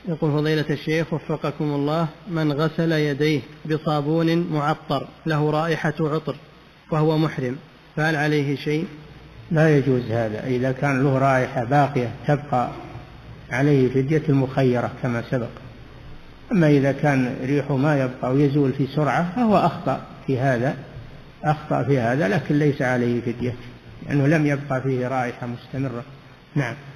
يقول فضيلة الشيخ وفقكم الله: من غسل يديه بصابون معطر له رائحة عطر وهو محرم فهل عليه شيء؟ لا يجوز هذا. إذا كان له رائحة باقية تبقى عليه فدية المخيرة كما سبق. أما إذا كان ريحه ما يبقى ويزول في سرعة فهو أخطأ في هذا لكن ليس عليه فدية لأنه لم يبقى فيه رائحة مستمرة. نعم.